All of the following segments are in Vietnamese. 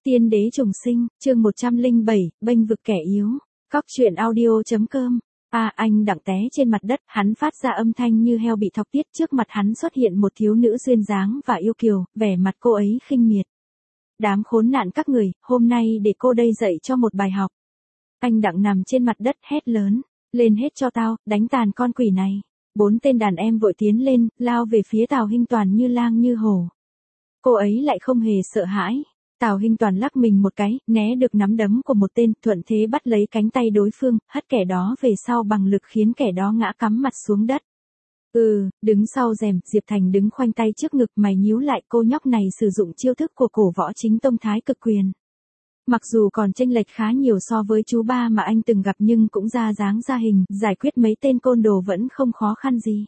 Tiên đế trùng sinh, chương 107, bênh vực kẻ yếu. Cóc truyện audio.com. Anh Đặng té trên mặt đất, hắn phát ra âm thanh như heo bị thọc tiết, trước mặt hắn xuất hiện một thiếu nữ duyên dáng và yêu kiều, vẻ mặt cô ấy khinh miệt. Đám khốn nạn các người, hôm nay để cô đây dạy cho một bài học. Anh Đặng nằm trên mặt đất hét lớn, lên hết cho tao, đánh tàn con quỷ này. 4 tên đàn em vội tiến lên, lao về phía Tào Hinh Toàn như lang như hổ. Cô ấy lại không hề sợ hãi. Tào Hinh Toàn lắc mình một cái, né được nắm đấm của một tên, thuận thế bắt lấy cánh tay đối phương, hất kẻ đó về sau bằng lực khiến kẻ đó ngã cắm mặt xuống đất. Đứng sau rèm, Diệp Thành đứng khoanh tay trước ngực, mày nhíu lại, cô nhóc này sử dụng chiêu thức của cổ võ chính tông Thái Cực Quyền. Mặc dù còn chênh lệch khá nhiều so với chú ba mà anh từng gặp nhưng cũng ra dáng ra hình, giải quyết mấy tên côn đồ vẫn không khó khăn gì.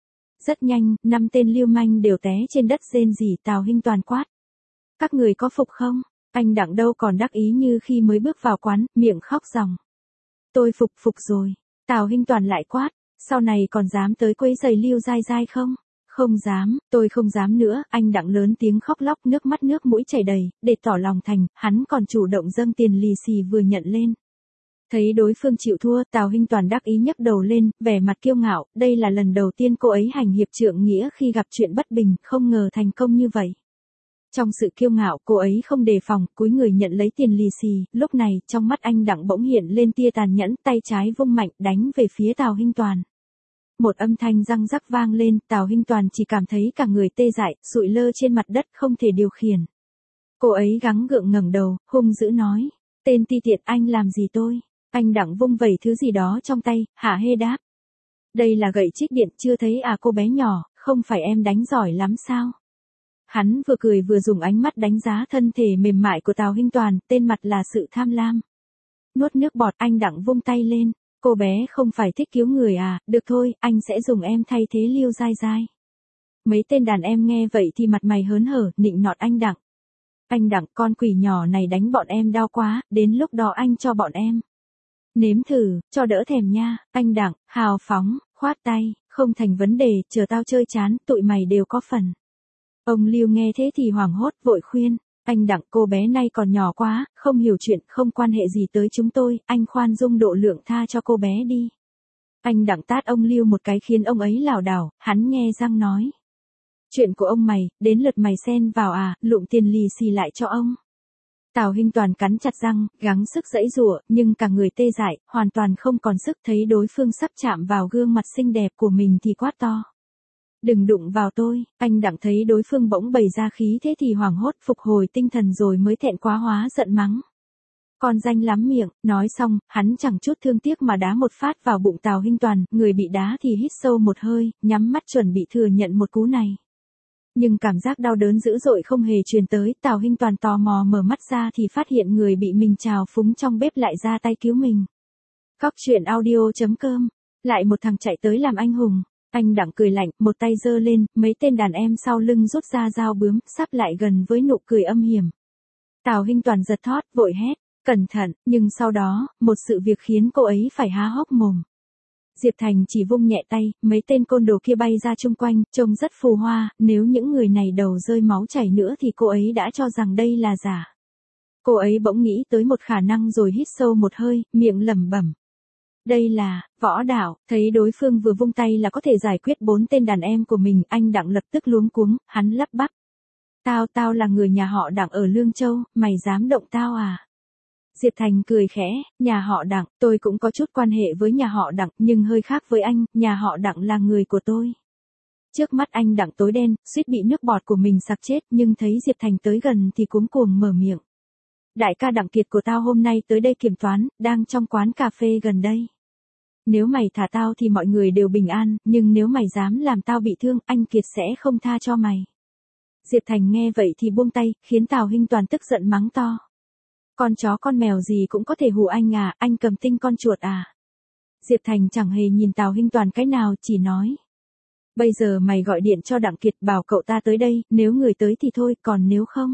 Rất nhanh, 5 tên lưu manh đều té trên đất rên rỉ. Tào Hinh Toàn quát. Các người có phục không? Anh Đặng đâu còn đắc ý như khi mới bước vào quán, miệng khóc ròng. Tôi phục rồi. Tào Hinh Toàn lại quát. Sau này còn dám tới quấy giày Lưu Dai Dai không? Không dám, tôi không dám nữa. Anh Đặng lớn tiếng khóc lóc, nước mắt nước mũi chảy đầy, để tỏ lòng thành, hắn còn chủ động dâng tiền lì xì vừa nhận lên. Thấy đối phương chịu thua, Tào Hinh Toàn đắc ý nhấc đầu lên, vẻ mặt kiêu ngạo, đây là lần đầu tiên cô ấy hành hiệp trượng nghĩa khi gặp chuyện bất bình, không ngờ thành công như vậy. Trong sự kiêu ngạo, cô ấy không đề phòng, cúi người nhận lấy tiền lì xì, lúc này, trong mắt anh Đặng bỗng hiện lên tia tàn nhẫn, tay trái vung mạnh, đánh về phía Tào Hinh Toàn. Một âm thanh răng rắc vang lên, Tào Hinh Toàn chỉ cảm thấy cả người tê dại, sụi lơ trên mặt đất không thể điều khiển. Cô ấy gắng gượng ngẩng đầu, hung dữ nói, tên ti tiện, anh làm gì tôi? Anh Đặng vung vẩy thứ gì đó trong tay, hả hê đáp. Đây là gậy trích điện, chưa thấy à cô bé nhỏ, không phải em đánh giỏi lắm sao? Hắn vừa cười vừa dùng ánh mắt đánh giá thân thể mềm mại của Tào Hinh Toàn, tên mặt là sự tham lam. Nuốt nước bọt, anh Đặng vung tay lên, cô bé không phải thích cứu người à, được thôi, anh sẽ dùng em thay thế Lưu Dai Dai. Mấy tên đàn em nghe vậy thì mặt mày hớn hở, nịnh nọt anh Đặng. Anh Đặng, con quỷ nhỏ này đánh bọn em đau quá, đến lúc đó anh cho bọn em. Nếm thử, cho đỡ thèm nha. Anh Đặng, hào phóng, khoát tay, không thành vấn đề, chờ tao chơi chán, tụi mày đều có phần. Ông Lưu nghe thế thì hoảng hốt, vội khuyên, anh Đặng, cô bé này còn nhỏ quá, không hiểu chuyện, không quan hệ gì tới chúng tôi, anh khoan dung độ lượng tha cho cô bé đi. Anh Đặng tát ông Lưu một cái khiến ông ấy lảo đảo, hắn nhe răng nói. Chuyện của ông mày, đến lượt mày xen vào à, lụm tiền lì xì lại cho ông. Tào Hinh Toàn cắn chặt răng, gắng sức giãy giụa, nhưng cả người tê dại, hoàn toàn không còn sức, thấy đối phương sắp chạm vào gương mặt xinh đẹp của mình thì quát to. Đừng đụng vào tôi. Anh Đặng thấy đối phương bỗng bày ra khí thế thì hoảng hốt, phục hồi tinh thần rồi mới thẹn quá hóa giận mắng. Con danh lắm miệng, nói xong, hắn chẳng chút thương tiếc mà đá một phát vào bụng Tào Hinh Toàn, người bị đá thì hít sâu một hơi, nhắm mắt chuẩn bị thừa nhận một cú này. Nhưng cảm giác đau đớn dữ dội không hề truyền tới, Tào Hinh Toàn tò mò mở mắt ra thì phát hiện người bị mình trào phúng trong bếp lại ra tay cứu mình. Cóc truyện audio.com. Lại một thằng chạy tới làm anh hùng. Anh Đặng cười lạnh, một tay giơ lên, mấy tên đàn em sau lưng rút ra dao bướm, sắp lại gần với nụ cười âm hiểm. Tào Hinh Toàn giật thót, vội hét, cẩn thận, nhưng sau đó, một sự việc khiến cô ấy phải há hốc mồm. Diệp Thành chỉ vung nhẹ tay, mấy tên côn đồ kia bay ra chung quanh, trông rất phù hoa, nếu những người này đầu rơi máu chảy nữa thì cô ấy đã cho rằng đây là giả. Cô ấy bỗng nghĩ tới một khả năng rồi hít sâu một hơi, miệng lẩm bẩm. Đây là, võ đạo, thấy đối phương vừa vung tay là có thể giải quyết 4 tên đàn em của mình, anh Đặng lập tức luống cuống, hắn lắp bắp. Tao là người nhà họ Đặng ở Lương Châu, mày dám động tao à? Diệp Thành cười khẽ, nhà họ Đặng, tôi cũng có chút quan hệ với nhà họ Đặng, nhưng hơi khác với anh, nhà họ Đặng là người của tôi. Trước mắt anh Đặng tối đen, suýt bị nước bọt của mình sặc chết, nhưng thấy Diệp Thành tới gần thì cuống cuồng mở miệng. Đại ca Đặng Kiệt của tao hôm nay tới đây kiểm toán, đang trong quán cà phê gần đây. Nếu mày thả tao thì mọi người đều bình an, nhưng nếu mày dám làm tao bị thương, anh Kiệt sẽ không tha cho mày. Diệp Thành nghe vậy thì buông tay, khiến Tào Hinh Toàn tức giận mắng to. Con chó con mèo gì cũng có thể hù anh à, anh cầm tinh con chuột à. Diệp Thành chẳng hề nhìn Tào Hinh Toàn cái nào, chỉ nói. Bây giờ mày gọi điện cho Đặng Kiệt bảo cậu ta tới đây, nếu người tới thì thôi, còn nếu không.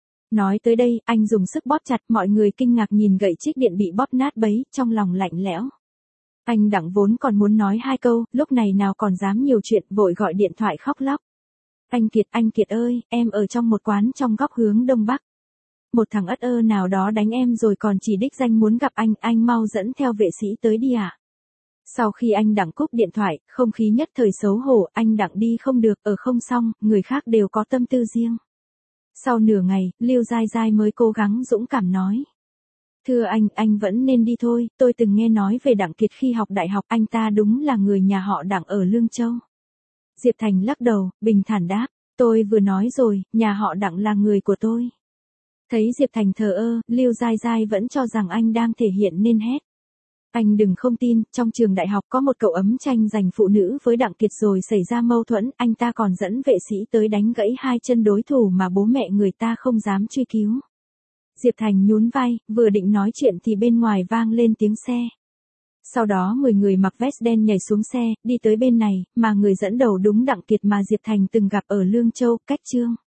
Nói tới đây, anh dùng sức bóp chặt, mọi người kinh ngạc nhìn gậy trích điện bị bóp nát bấy, trong lòng lạnh lẽo. Anh Đặng vốn còn muốn nói 2 câu, lúc này nào còn dám nhiều chuyện, vội gọi điện thoại khóc lóc. Anh Kiệt ơi, em ở trong một quán trong góc hướng đông bắc. một thằng ất ơ nào đó đánh em rồi còn chỉ đích danh muốn gặp anh mau dẫn theo vệ sĩ tới đi ạ. Sau khi anh Đặng cúp điện thoại, không khí nhất thời xấu hổ, anh Đặng đi không được, ở không xong, người khác đều có tâm tư riêng. Sau nửa ngày, Lưu Giai Giai mới cố gắng dũng cảm nói. Thưa anh vẫn nên đi thôi, tôi từng nghe nói về Đặng Kiệt khi học đại học, anh ta đúng là người nhà họ Đặng ở Lương Châu. Diệp Thành lắc đầu, bình thản đáp, tôi vừa nói rồi, nhà họ Đặng là người của tôi. Thấy Diệp Thành thờ ơ, Lưu Giai Giai vẫn cho rằng anh đang thể hiện nên hét. Anh đừng không tin, trong trường đại học có một cậu ấm tranh giành phụ nữ với Đặng Kiệt rồi xảy ra mâu thuẫn, anh ta còn dẫn vệ sĩ tới đánh gãy hai chân đối thủ mà bố mẹ người ta không dám truy cứu. Diệp Thành nhún vai, vừa định nói chuyện thì bên ngoài vang lên tiếng xe. Sau đó 10 người mặc vest đen nhảy xuống xe, đi tới bên này, mà người dẫn đầu đúng Đặng Kiệt mà Diệp Thành từng gặp ở Lương Châu, cách Chương.